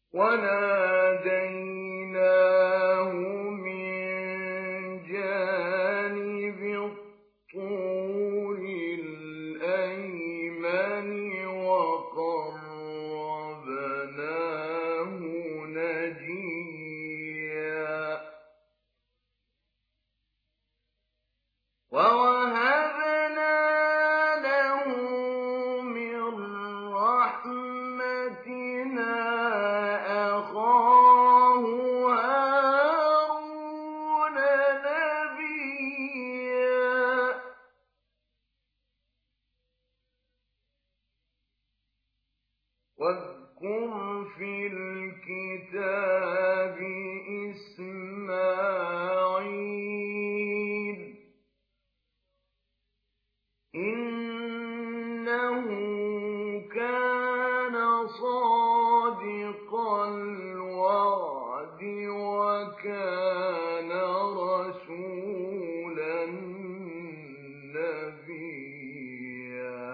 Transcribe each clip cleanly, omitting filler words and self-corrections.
وَنَادَيْنَاهُ مِن جَانِبِ الطُّورِ الْأَيْمَنِ وَقَرَّبْنَاهُ نَجِيًّا وَوَهَبْنَا لَهُ مِن رَّحْمَتِنَا أَخَاهُ هَارُونَ نَبِيًّا وَاذْكُرْ فِي الْكِتَابِ إِسْمَاعِيلَ إِنَّهُ كَانَ صَادِقَ الْوَعْدِ وَكَانَ رَسُولًا نَّبِيًّا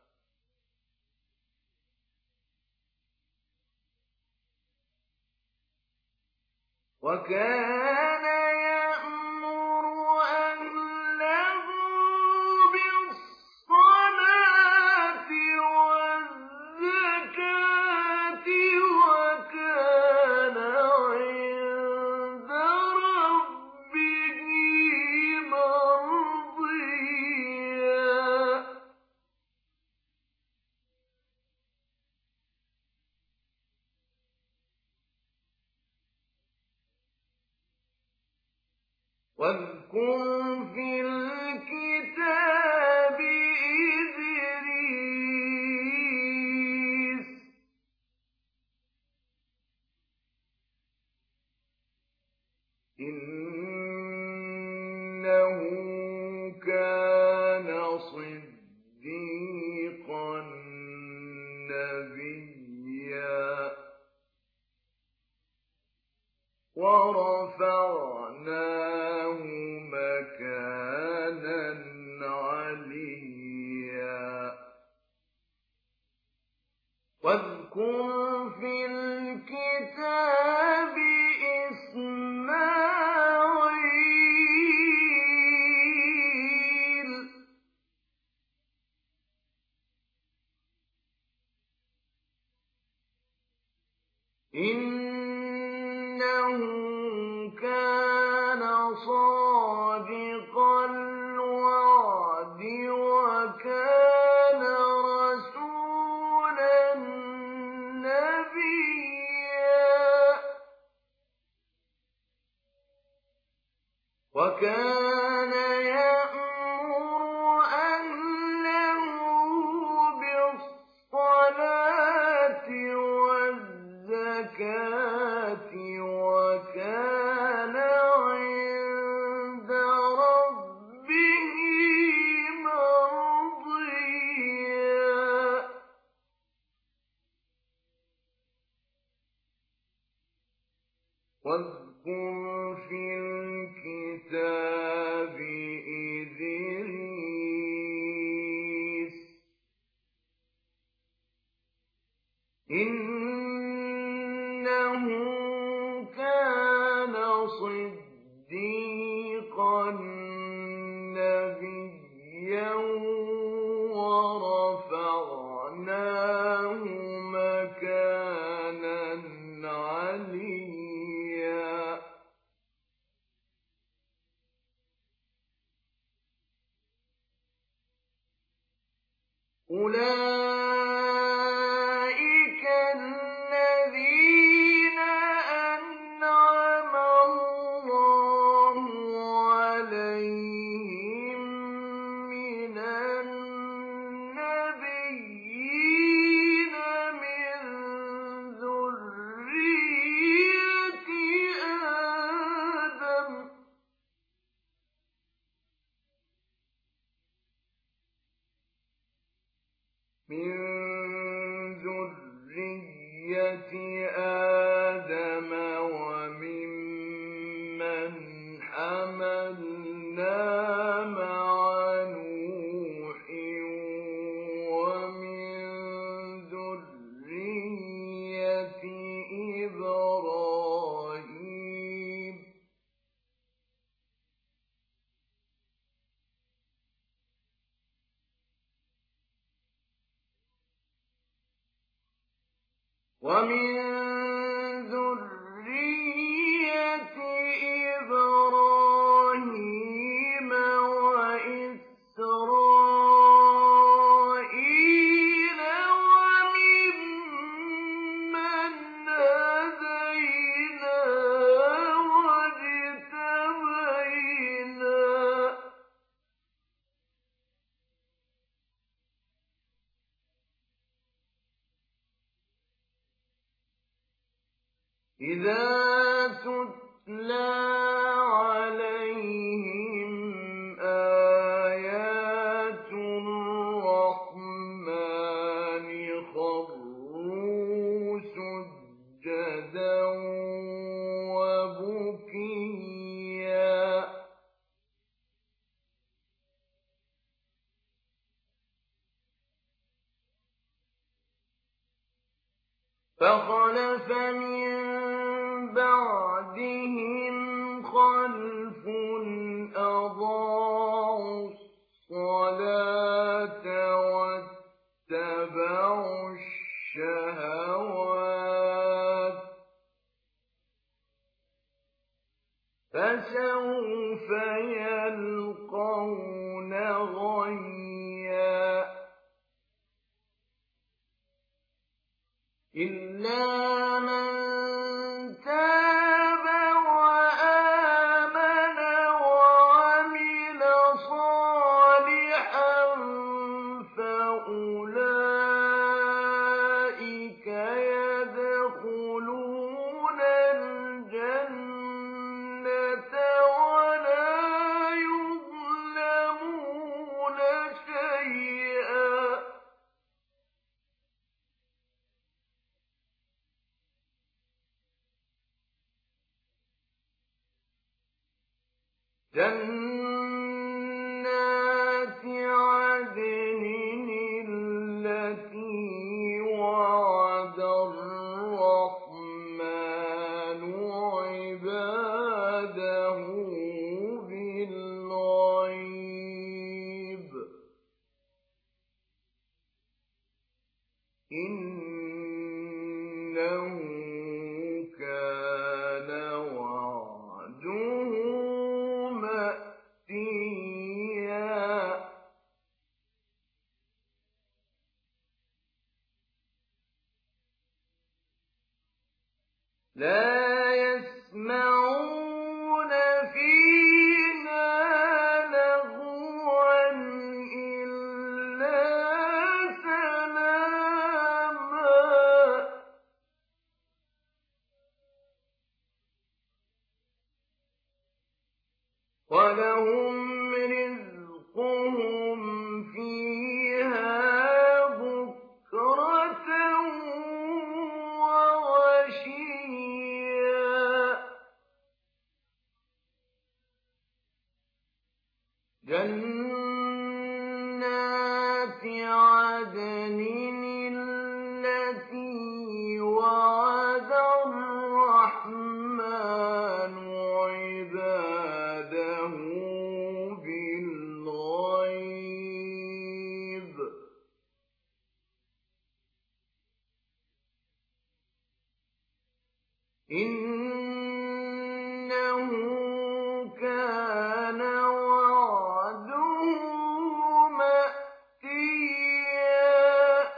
وَكَانَ يَأْمُرُ أَهْلَهُ بِالصَّلَاةِ وَالزَّكَاةِ وَكَانَ عِندَ رَبِّهِ مَرْضِيًّا وَاذْكُرْ فِي الْكِتَابِ إِدْرِيسَ إِنَّهُ كَانَ صِدِّيقًا نَّبِيًّا وَرَفَعْنَاهُ مَكَانًا عَلِيًّا وَاذْكُرْ فِي الْكِتَابِ إِسْمَاعِيلَ إِنَّهُ كَانَ صَادِقَ الْوَعْدِ وَكَانَ رَسُولًا نَّبِيًّا وَكَانَ يَأْمُرُ أَهْلَهُ بِالصَّلَاةِ وَالزَّكَاةِ وَكَانَ عِندَ رَبِّهِ مَرْضِيًّا وَاذْكُرْ فِي الْكِتَابِ إِدْرِيسَ إِنَّهُ كَانَ صِدِّيقًا نَّبِيًّا وَرَفَعْنَاهُ مَكَانًا عَلِيًّا أُولَٰئِكَ الَّذِينَ أَنْعَمَ اللَّهُ عَلَيْهِم مِّنَ النَّبِيِّينَ مِن ذُرِّيَّةِ آدَمَ وَمِمَّنْ حَمَلْنَا مَعَ نُوحٍ وَمِن ذُرِّيَّةِ ومن ذرية إبراهيم وإسرائيل وممن هدينا واجتبينا إذا تتلى عليهم آيات الرحمن خروا سجدا وبكيا فخلف من بعدهم خلف أضاعوا الصلاة واتبعوا الشهوات فسوف يلقون غيا إلا من تاب وآمن وعمل صالحا فأولئك يدخلون الجنة ولا يظلمون شيئا جنات عدن التي وعد الرحمن عباده بالغيب إنه كان وعده مأتيا لا يسمعون فيها لغوا إلا سلاما ولهم رزقهم فيها بكرة وعشيا جنات عدن التي وعد الرحمن عباده بالغيب إنه كان وعده مأتيا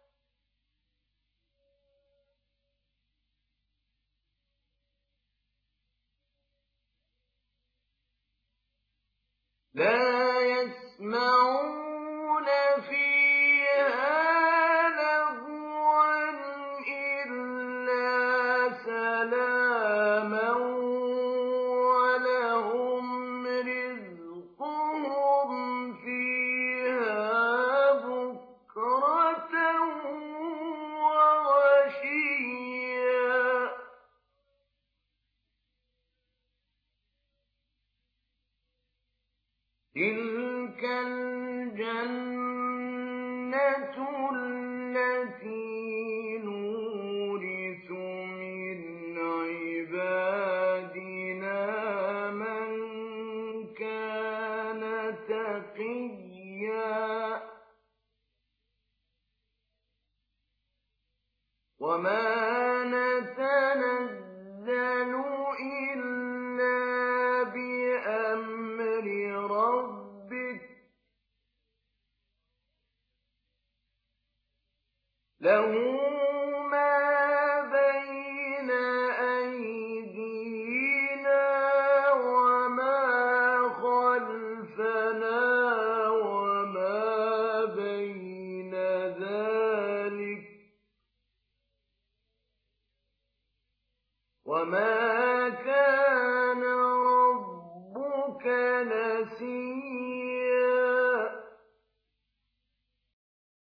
لا يسمعون فيها لغوا إلا سلاما ولهم رزقهم فيها بكرة وعشيا تلك الجنة التي نورث من عبادنا من كان تقيا وما نتنزل إلا بأمر ربك له